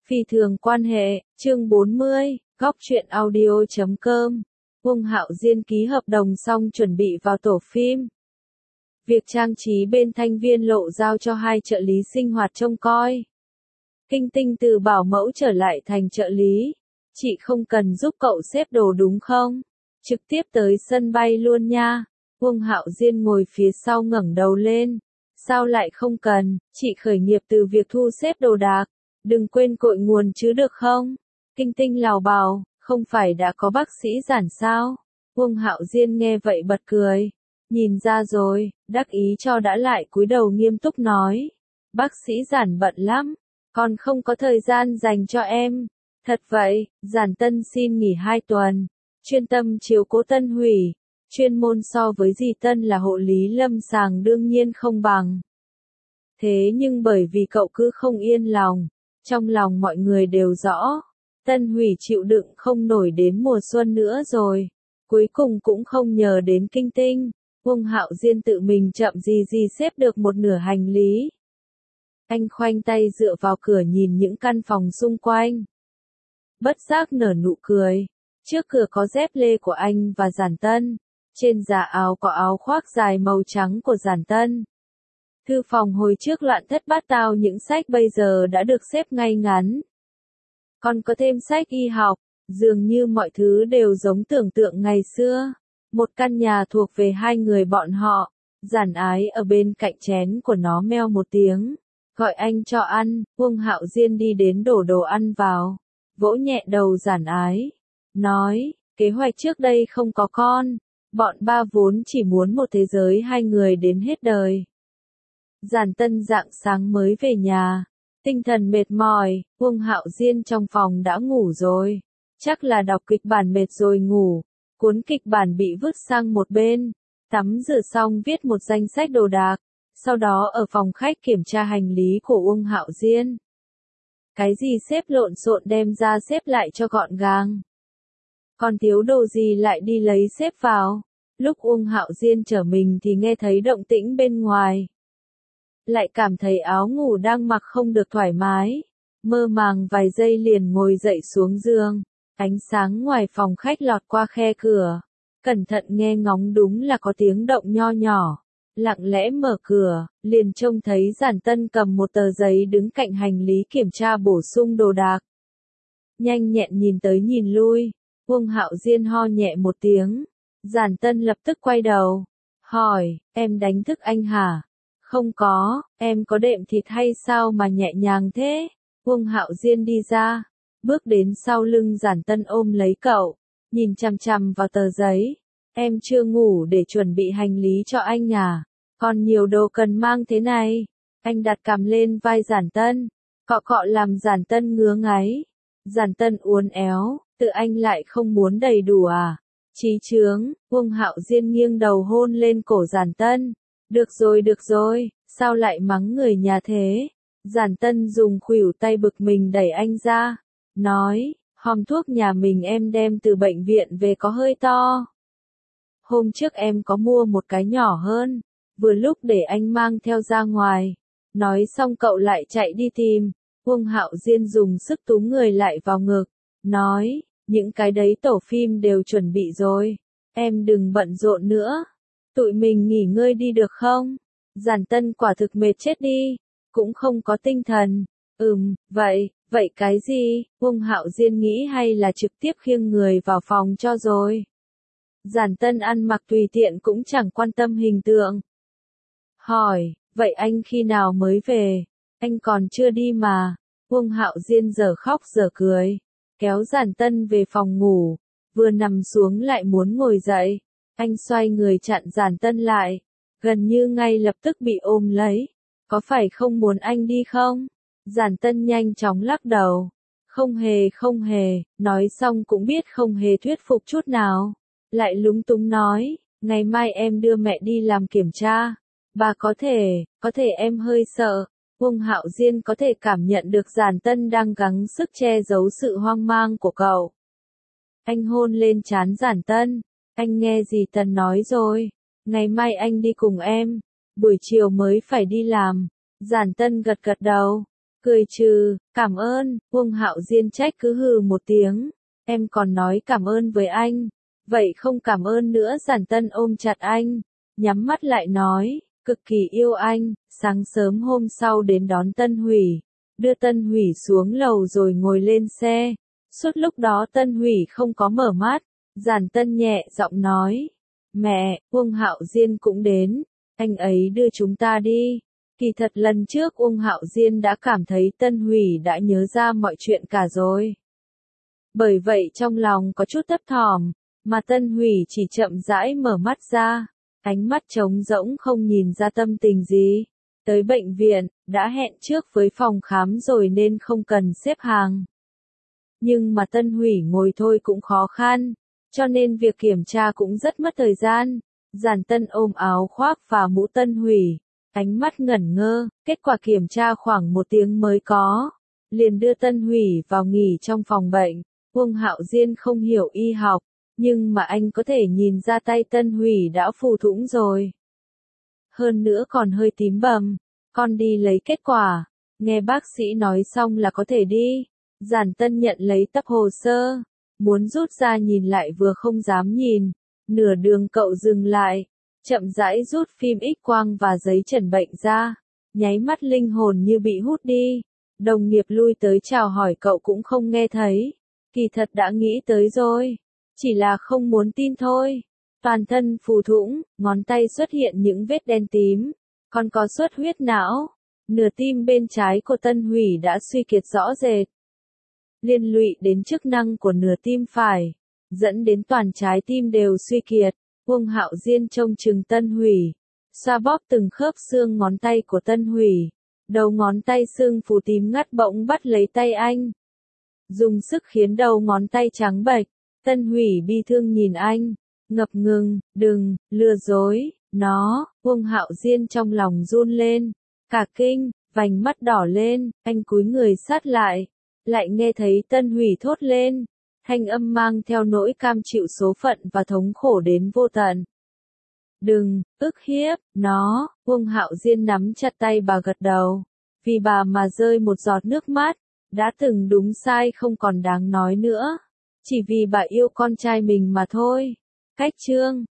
Phi thường quan hệ, chương 40, góc truyện audio.com. Uông Hạo Diên ký hợp đồng xong chuẩn bị vào tổ phim. Việc trang trí bên Thanh Viên Lộ giao cho hai trợ lý sinh hoạt trông coi. Kinh Tinh từ bảo mẫu trở lại thành trợ lý. Chị không cần giúp cậu xếp đồ đúng không? Trực tiếp tới sân bay luôn nha. Uông Hạo Diên ngồi phía sau ngẩng đầu lên. Sao lại không cần, chị khởi nghiệp từ việc thu xếp đồ đạc. Đừng quên cội nguồn chứ được không? Kinh Tinh lào bào, không phải đã có bác sĩ Giản sao? Uông Hạo Diên nghe vậy bật cười. Nhìn ra rồi, đắc ý cho đã lại cúi đầu nghiêm túc nói. Bác sĩ Giản bận lắm, còn không có thời gian dành cho em. Thật vậy, Giản Tân xin nghỉ 2 tuần, chuyên tâm chiếu cố Tân Hủy. Chuyên môn so với dì Tân là hộ lý lâm sàng đương nhiên không bằng. Thế nhưng bởi vì cậu cứ không yên lòng, trong lòng mọi người đều rõ, Tân Hủy chịu đựng không nổi đến mùa xuân nữa rồi. Cuối cùng cũng không nhờ đến Kinh Tinh, Uông Hạo Diên tự mình chậm gì xếp được một nửa hành lý. Anh khoanh tay dựa vào cửa nhìn những căn phòng xung quanh. Bất giác nở nụ cười, trước cửa có dép lê của anh và Giản Tân, trên giá áo có áo khoác dài màu trắng của Giản Tân. Thư phòng hồi trước loạn thất bát tao, những sách bây giờ đã được xếp ngay ngắn. Còn có thêm sách y học, dường như mọi thứ đều giống tưởng tượng ngày xưa. Một căn nhà thuộc về hai người bọn họ. Giản Ái ở bên cạnh chén của nó meo một tiếng, gọi anh cho ăn. Uông Hạo Diên đi đến đổ đồ ăn vào, vỗ nhẹ đầu Giản Ái, nói, kế hoạch trước đây không có con, bọn ba vốn chỉ muốn một thế giới hai người đến hết đời. Giản Tân rạng sáng mới về nhà, tinh thần mệt mỏi. Uông Hạo Diên trong phòng đã ngủ rồi, chắc là đọc kịch bản mệt rồi ngủ. Cuốn kịch bản bị vứt sang một bên, tắm rửa xong viết một danh sách đồ đạc, sau đó ở phòng khách kiểm tra hành lý của Uông Hạo Diên. Cái gì xếp lộn xộn đem ra xếp lại cho gọn gàng, còn thiếu đồ gì lại đi lấy xếp vào. Lúc Uông Hạo Diên trở mình thì nghe thấy động tĩnh bên ngoài. Lại cảm thấy áo ngủ đang mặc không được thoải mái, mơ màng vài giây liền ngồi dậy xuống giường. Ánh sáng ngoài phòng khách lọt qua khe cửa, cẩn thận nghe ngóng đúng là có tiếng động nho nhỏ. Lặng lẽ mở cửa, liền trông thấy Giản Tân cầm một tờ giấy đứng cạnh hành lý kiểm tra bổ sung đồ đạc. Nhanh nhẹn nhìn tới nhìn lui, Uông Hạo Diên ho nhẹ một tiếng. Giản Tân lập tức quay đầu, hỏi, em đánh thức anh hả? Không có, em có đệm thịt hay sao mà nhẹ nhàng thế? Uông Hạo Diên đi ra, bước đến sau lưng Giản Tân ôm lấy cậu, nhìn chằm chằm vào tờ giấy. Em chưa ngủ để chuẩn bị hành lý cho anh à? Còn nhiều đồ cần mang thế này. Anh đặt cằm lên vai Giản Tân, cọ cọ làm Giản Tân ngứa ngáy. Giản Tân uốn éo, tự anh lại không muốn đầy đủ à? Chí chướng. Uông Hạo Diên nghiêng đầu hôn lên cổ Giản Tân. Được rồi, sao lại mắng người nhà thế? Giản Tân dùng khuỷu tay bực mình đẩy anh ra, nói, hòm thuốc nhà mình em đem từ bệnh viện về có hơi to. Hôm trước em có mua một cái nhỏ hơn, vừa lúc để anh mang theo ra ngoài. Nói xong cậu lại chạy đi tìm. Uông Hạo Diên dùng sức túm người lại vào ngực, nói, những cái đấy tổ phim đều chuẩn bị rồi, em đừng bận rộn nữa. Tụi mình nghỉ ngơi đi được không? Giản Tân quả thực mệt chết đi, cũng không có tinh thần. Vậy cái gì? Uông Hạo Diên nghĩ hay là trực tiếp khiêng người vào phòng cho rồi. Giản Tân ăn mặc tùy tiện cũng chẳng quan tâm hình tượng. Hỏi, vậy anh khi nào mới về? Anh còn chưa đi mà. Uông Hạo Diên giờ khóc giờ cười, kéo Giản Tân về phòng ngủ, vừa nằm xuống lại muốn ngồi dậy. Anh xoay người chặn Giản Tân lại, gần như ngay lập tức bị ôm lấy. Có phải không muốn anh đi không? Giản Tân nhanh chóng lắc đầu. Không hề, nói xong cũng biết không hề thuyết phục chút nào. Lại lúng túng nói, ngày mai em đưa mẹ đi làm kiểm tra. Bà có thể em hơi sợ. Uông Hạo Diên có thể cảm nhận được Giản Tân đang gắng sức che giấu sự hoang mang của cậu. Anh hôn lên trán Giản Tân. Anh nghe dì Tần nói rồi, ngày mai anh đi cùng em, buổi chiều mới phải đi làm. Giản Tân gật đầu, Cười trừ, cảm ơn, Uông Hạo Diên trách cứ hừ một tiếng. Em còn nói cảm ơn với anh. Vậy không cảm ơn nữa. Giản Tân ôm chặt anh, nhắm mắt lại nói, cực kỳ yêu anh. Sáng sớm hôm sau đến đón Tân Hủy, đưa Tân Hủy xuống lầu rồi ngồi lên xe. Suốt lúc đó Tân Hủy không có mở mắt. Giản Tân nhẹ giọng nói, mẹ, Uông Hạo Diên cũng đến, anh ấy đưa chúng ta đi. Kỳ thật lần trước Uông Hạo Diên đã cảm thấy Tân Hủy đã nhớ ra mọi chuyện cả rồi. Bởi vậy trong lòng có chút thấp thỏm, mà Tân Hủy chỉ chậm rãi mở mắt ra, ánh mắt trống rỗng không nhìn ra tâm tình gì. Tới bệnh viện, đã hẹn trước với phòng khám rồi nên không cần xếp hàng. Nhưng mà Tân Hủy ngồi thôi cũng khó khăn, cho nên việc kiểm tra cũng rất mất thời gian. Giản Tân ôm áo khoác và mũ Tân Hủy, ánh mắt ngẩn ngơ, kết quả kiểm tra khoảng 1 tiếng mới có. Liền đưa Tân Hủy vào nghỉ trong phòng bệnh. Uông Hạo Diên không hiểu y học, nhưng mà anh có thể nhìn ra tay Tân Hủy đã phù thủng rồi. Hơn nữa còn hơi tím bầm. Con đi lấy kết quả. Nghe bác sĩ nói xong là có thể đi. Giản Tân nhận lấy tập hồ sơ, muốn rút ra nhìn lại vừa không dám nhìn. Nửa đường cậu dừng lại, chậm rãi rút phim X-quang và giấy chẩn bệnh ra. Nháy mắt linh hồn như bị hút đi. Đồng nghiệp lui tới chào hỏi cậu cũng không nghe thấy. Kỳ thật đã nghĩ tới rồi, chỉ là không muốn tin thôi. Toàn thân phù thủng, ngón tay xuất hiện những vết đen tím, còn có xuất huyết não. Nửa tim bên trái của Tân Hủy đã suy kiệt rõ rệt, liên lụy đến chức năng của nửa tim phải, dẫn đến toàn trái tim đều suy kiệt. Uông Hạo Diên trông chừng Tân Hủy, xoa bóp từng khớp xương ngón tay của Tân Hủy. Đầu ngón tay sưng phù tím ngắt bỗng bắt lấy tay anh, dùng sức khiến đầu ngón tay trắng bệch. Tân Hủy bi thương nhìn anh, ngập ngừng, đừng, lừa dối, nó. Uông Hạo Diên trong lòng run lên, cả kinh, vành mắt đỏ lên, anh cúi người sát lại, lại nghe thấy Tân Hủy thốt lên, thanh âm mang theo nỗi cam chịu số phận và thống khổ đến vô tận. Đừng, ức hiếp, nó. Uông Hạo Diên nắm chặt tay bà gật đầu, vì bà mà rơi một giọt nước mắt. Đã từng đúng sai không còn đáng nói nữa, chỉ vì bà yêu con trai mình mà thôi. Cách chương